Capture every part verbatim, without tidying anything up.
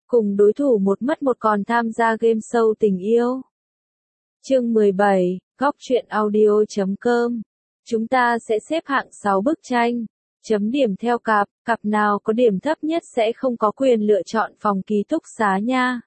cùng đối thủ một mất một còn tham gia game show tình yêu. Chương mười bảy, góc truyện audio chấm com. Chúng ta sẽ xếp hạng sáu bức tranh, chấm điểm theo cặp, cặp nào có điểm thấp nhất sẽ không có quyền lựa chọn phòng ký túc xá nha.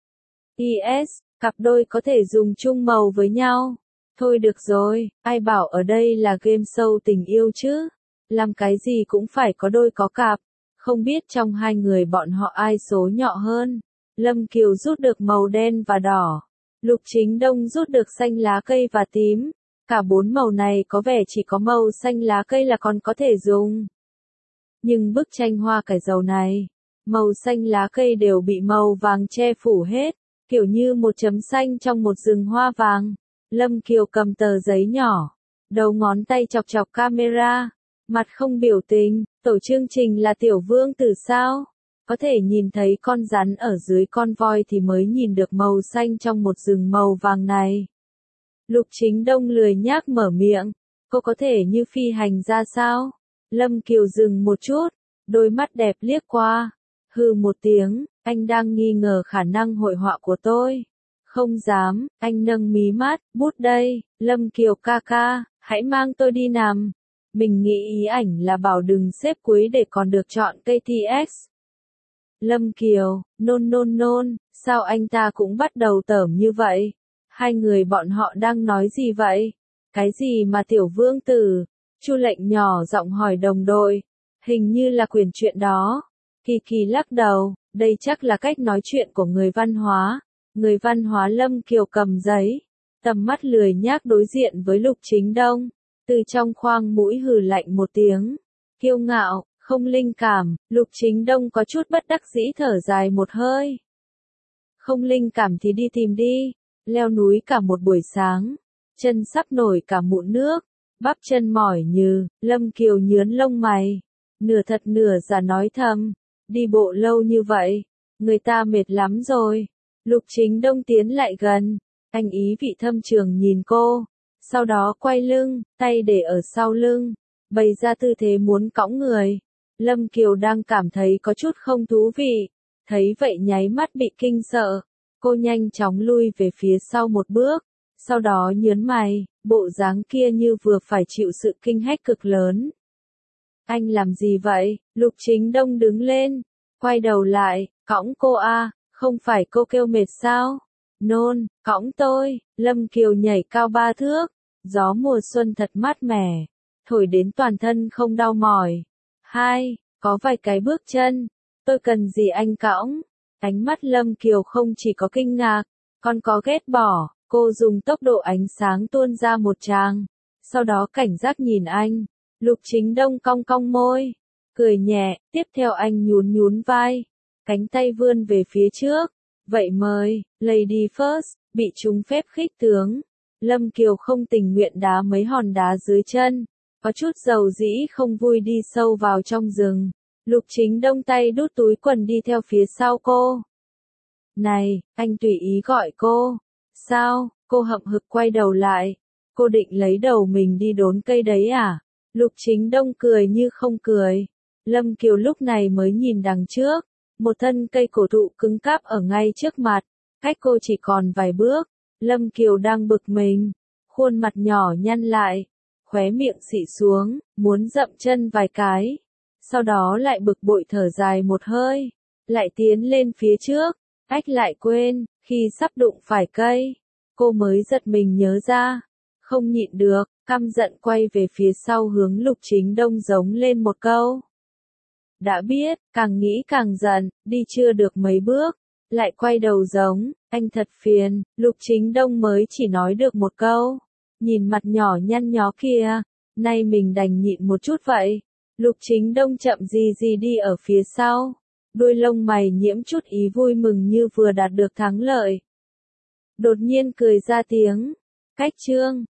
i ét, cặp đôi có thể dùng chung màu với nhau. Thôi được rồi, ai bảo ở đây là game show tình yêu chứ? Làm cái gì cũng phải có đôi có cặp. Không biết trong hai người bọn họ ai số nhọ hơn. Lâm Kiều rút được màu đen và đỏ. Lục Chính Đông rút được xanh lá cây và tím. Cả bốn màu này có vẻ chỉ có màu xanh lá cây là còn có thể dùng. Nhưng bức tranh hoa cải dầu này, màu xanh lá cây đều bị màu vàng che phủ hết, kiểu như một chấm xanh trong một rừng hoa vàng. Lâm Kiều cầm tờ giấy nhỏ, đầu ngón tay chọc chọc camera, mặt không biểu tình, tổ chương trình là Tiểu Vương Tử sao? Có thể nhìn thấy con rắn ở dưới con voi thì mới nhìn được màu xanh trong một rừng màu vàng này. Lục Chính Đông lười nhác mở miệng, cô có thể như phi hành ra sao? Lâm Kiều dừng một chút, đôi mắt đẹp liếc qua, hừ một tiếng, anh đang nghi ngờ khả năng hội họa của tôi. Không dám, anh nâng mí mắt, bút đây, Lâm Kiều ca ca, hãy mang tôi đi nằm. Mình nghĩ ý ảnh là bảo đừng xếp cuối để còn được chọn ca tê ích. Lâm Kiều, nôn nôn nôn, sao anh ta cũng bắt đầu tởm như vậy? Hai người bọn họ đang nói gì vậy? Cái gì mà Tiểu Vương Tử? Chu Lệnh nhỏ giọng hỏi đồng đội. Hình như là quyển truyện đó. Kỳ Kỳ lắc đầu, đây chắc là cách nói chuyện của người văn hóa. Người văn hóa. Lâm Kiều cầm giấy, tầm mắt lười nhác đối diện với Lục Chính Đông. Từ trong khoang mũi hừ lạnh một tiếng. Kiêu ngạo, không linh cảm, Lục Chính Đông có chút bất đắc dĩ thở dài một hơi. Không linh cảm thì đi tìm đi. Leo núi cả một buổi sáng, chân sắp nổi cả mụn nước, bắp chân mỏi nhừ, Lâm Kiều nhướn lông mày, nửa thật nửa giả nói thầm, đi bộ lâu như vậy, người ta mệt lắm rồi. Lục Chính Đông tiến lại gần, anh ý vị thâm trường nhìn cô, sau đó quay lưng, tay để ở sau lưng, bày ra tư thế muốn cõng người. Lâm Kiều đang cảm thấy có chút không thú vị, thấy vậy nháy mắt bị kinh sợ. Cô nhanh chóng lui về phía sau một bước, sau đó nhớn mày, bộ dáng kia như vừa phải chịu sự kinh hách cực lớn. Anh làm gì vậy? Lục Chính Đông đứng lên, quay đầu lại, cõng cô à, không phải cô kêu mệt sao? Nôn, cõng tôi. Lâm Kiều nhảy cao ba thước, gió mùa xuân thật mát mẻ, thổi đến toàn thân không đau mỏi. Hai, có vài cái bước chân, tôi cần gì anh cõng? Ánh mắt Lâm Kiều không chỉ có kinh ngạc, còn có ghét bỏ, cô dùng tốc độ ánh sáng tuôn ra một tràng, sau đó cảnh giác nhìn anh. Lục Chính Đông cong cong môi, cười nhẹ, tiếp theo anh nhún nhún vai, cánh tay vươn về phía trước. Vậy mời, lady first, bị trúng phép khích tướng. Lâm Kiều không tình nguyện đá mấy hòn đá dưới chân, có chút dầu dĩ không vui đi sâu vào trong rừng. Lục Chính Đông tay đút túi quần đi theo phía sau cô. Này, anh tùy ý gọi cô. Sao? Cô hậm hực quay đầu lại. Cô định lấy đầu mình đi đốn cây đấy à? Lục Chính Đông cười như không cười. Lâm Kiều lúc này mới nhìn đằng trước. Một thân cây cổ thụ cứng cáp ở ngay trước mặt. Cách cô chỉ còn vài bước. Lâm Kiều đang bực mình. Khuôn mặt nhỏ nhăn lại. Khóe miệng xị xuống, muốn dậm chân vài cái. Sau đó lại bực bội thở dài một hơi, lại tiến lên phía trước, ách lại quên, khi sắp đụng phải cây, cô mới giật mình nhớ ra, không nhịn được, căm giận quay về phía sau hướng Lục Chính Đông giống lên một câu. Đã biết, càng nghĩ càng giận, đi chưa được mấy bước, lại quay đầu giống, anh thật phiền. Lục Chính Đông mới chỉ nói được một câu, nhìn mặt nhỏ nhăn nhó kia, nay mình đành nhịn một chút vậy. Lục Chính Đông chậm gì gì đi ở phía sau, đuôi lông mày nhiễm chút ý vui mừng như vừa đạt được thắng lợi. Đột nhiên cười ra tiếng, cách chương,